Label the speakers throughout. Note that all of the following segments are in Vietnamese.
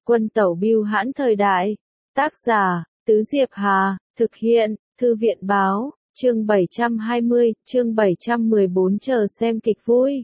Speaker 1: Quân tẩu bưu hãn thời đại. Tác giả, Tứ Diệp Hà, thực hiện, Thư viện báo, chương 720, chương 714 chờ xem kịch vui.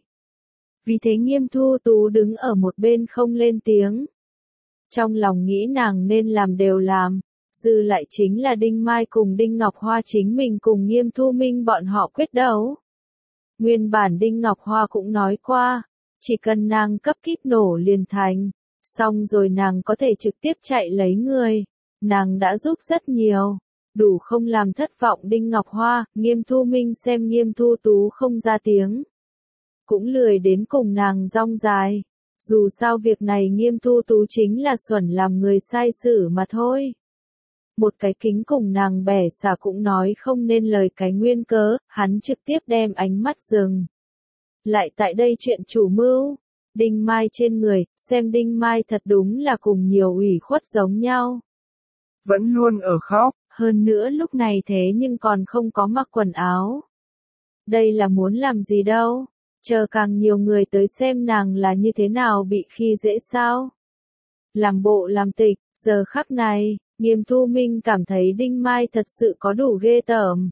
Speaker 1: Vì thế Nghiêm Thu Tú đứng ở một bên không lên tiếng. Trong lòng nghĩ nàng nên làm đều làm, dư lại chính là Đinh Mai cùng Đinh Ngọc Hoa chính mình cùng Nghiêm Thu Minh bọn họ quyết đấu. Nguyên bản Đinh Ngọc Hoa cũng nói qua, chỉ cần nàng cấp kíp nổ liền thành, xong rồi nàng có thể trực tiếp chạy lấy người, nàng đã giúp rất nhiều, đủ không làm thất vọng Đinh Ngọc Hoa. Nghiêm Thu Minh xem Nghiêm Thu Tú không ra tiếng, cũng lười đến cùng nàng rong dài, dù sao việc này Nghiêm Thu Tú chính là xuẩn làm người sai xử mà thôi. Một cái kính cùng nàng bẻ xả cũng nói không nên lời cái nguyên cớ, hắn trực tiếp đem ánh mắt dừng lại tại đây chuyện chủ mưu Đinh Mai trên người, xem Đinh Mai thật đúng là cùng nhiều ủy khuất giống nhau.
Speaker 2: Vẫn luôn ở khóc.
Speaker 1: Hơn nữa lúc này thế nhưng còn không có mặc quần áo. Đây là muốn làm gì đâu, chờ càng nhiều người tới xem nàng là như thế nào bị khi dễ sao. Làm bộ làm tịch, giờ khắc này, Nghiêm Thu Minh cảm thấy Đinh Mai thật sự có đủ ghê tởm.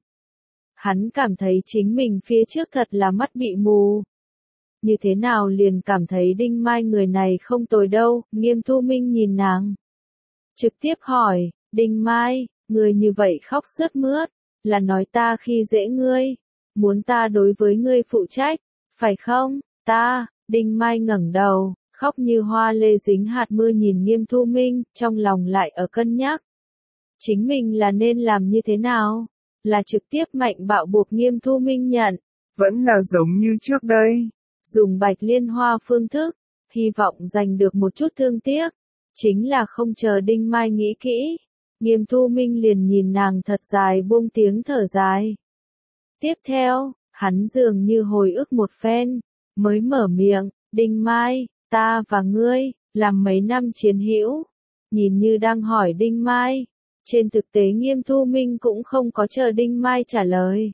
Speaker 1: Hắn cảm thấy chính mình phía trước thật là mắt bị mù. Như thế nào liền cảm thấy Đinh Mai người này không tồi đâu. Nghiêm Thu Minh nhìn nàng, trực tiếp hỏi, Đinh Mai, người như vậy khóc sướt mướt, là nói ta khi dễ ngươi, muốn ta đối với ngươi phụ trách, phải không? Ta, Đinh Mai ngẩng đầu, khóc như hoa lê dính hạt mưa nhìn Nghiêm Thu Minh, trong lòng lại ở cân nhắc. Chính mình là nên làm như thế nào? Là trực tiếp mạnh bạo buộc Nghiêm Thu Minh nhận.
Speaker 2: Vẫn là giống như trước đây.
Speaker 1: Dùng Bạch Liên Hoa phương thức, hy vọng giành được một chút thương tiếc. Chính là không chờ Đinh Mai nghĩ kỹ. Nghiêm Thu Minh liền nhìn nàng thật dài buông tiếng thở dài. Tiếp theo, hắn dường như hồi ức một phen, mới mở miệng, Đinh Mai, ta và ngươi, làm mấy năm chiến hữu. Nhìn như đang hỏi Đinh Mai. Trên thực tế Nghiêm Thu Minh cũng không có chờ Đinh Mai trả lời.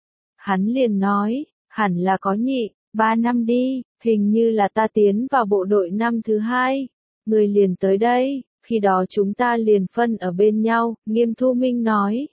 Speaker 1: Hắn liền nói, hẳn là có nhị, 3 năm đi, hình như là ta tiến vào bộ đội năm thứ 2. Người liền tới đây, khi đó chúng ta liền phân ở bên nhau, Nghiêm Thu Minh nói.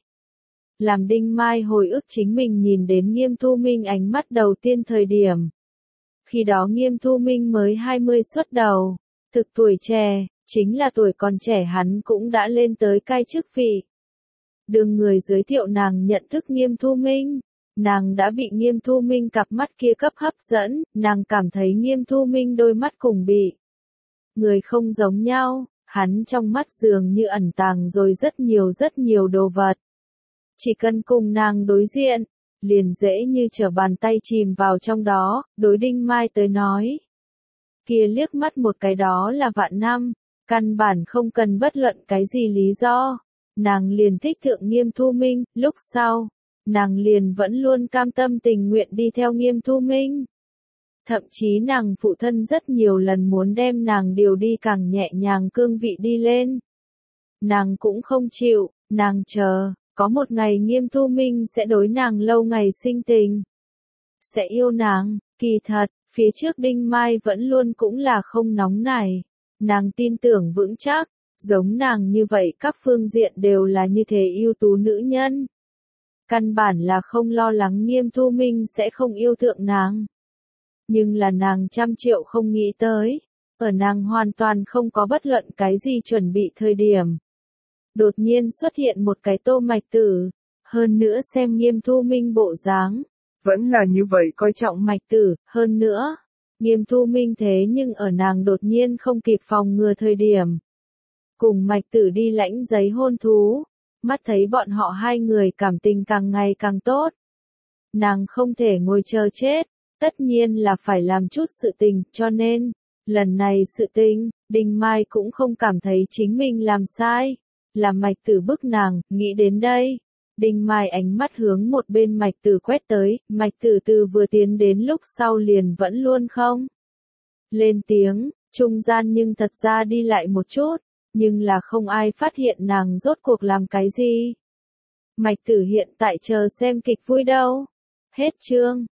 Speaker 1: Làm Đinh Mai hồi ức chính mình nhìn đến Nghiêm Thu Minh ánh mắt đầu tiên thời điểm. Khi đó Nghiêm Thu Minh mới 20 xuất đầu, thực tuổi trẻ. Chính là tuổi còn trẻ hắn cũng đã lên tới cai chức vị. Đường người giới thiệu nàng nhận thức Nghiêm Thu Minh. Nàng đã bị Nghiêm Thu Minh cặp mắt kia cấp hấp dẫn, nàng cảm thấy Nghiêm Thu Minh đôi mắt cùng bị. Người không giống nhau, hắn trong mắt dường như ẩn tàng rồi rất nhiều đồ vật. Chỉ cần cùng nàng đối diện, liền dễ như trở bàn tay chìm vào trong đó, đối Đinh Mai tới nói. Kia liếc mắt một cái đó là vạn năm. Căn bản không cần bất luận cái gì lý do, nàng liền thích thượng Nghiêm Thu Minh, lúc sau, nàng liền vẫn luôn cam tâm tình nguyện đi theo Nghiêm Thu Minh. Thậm chí nàng phụ thân rất nhiều lần muốn đem nàng điều đi càng nhẹ nhàng cương vị đi lên. Nàng cũng không chịu, nàng chờ, có một ngày Nghiêm Thu Minh sẽ đối nàng lâu ngày sinh tình. Sẽ yêu nàng, kỳ thật, phía trước Đinh Mai vẫn luôn cũng là không nóng nảy. Nàng tin tưởng vững chắc, giống nàng như vậy các phương diện đều là như thế ưu tú nữ nhân. Căn bản là không lo lắng Nghiêm Thu Minh sẽ không yêu thượng nàng. Nhưng là nàng 100.000.000 không nghĩ tới, ở nàng hoàn toàn không có bất luận cái gì chuẩn bị thời điểm. Đột nhiên xuất hiện một cái Tô Mạch Tử, hơn nữa xem Nghiêm Thu Minh bộ dáng.
Speaker 2: Vẫn là như vậy coi trọng
Speaker 1: Mạch Tử, hơn nữa. Nghiêm Thu Minh thế nhưng ở nàng đột nhiên không kịp phòng ngừa thời điểm. Cùng Mạch Tử đi lãnh giấy hôn thú, mắt thấy bọn họ hai người cảm tình càng ngày càng tốt. Nàng không thể ngồi chờ chết, tất nhiên là phải làm chút sự tình, cho nên, lần này sự tình, Đinh Mai cũng không cảm thấy chính mình làm sai, là Mạch Tử bức nàng, nghĩ đến đây. Đinh Mai ánh mắt hướng một bên Mạch Tử quét tới, Mạch Tử từ vừa tiến đến lúc sau liền vẫn luôn không lên tiếng, trung gian nhưng thật ra đi lại một chút, nhưng là không ai phát hiện nàng rốt cuộc làm cái gì. Mạch Tử hiện tại chờ xem kịch vui đâu. Hết chương.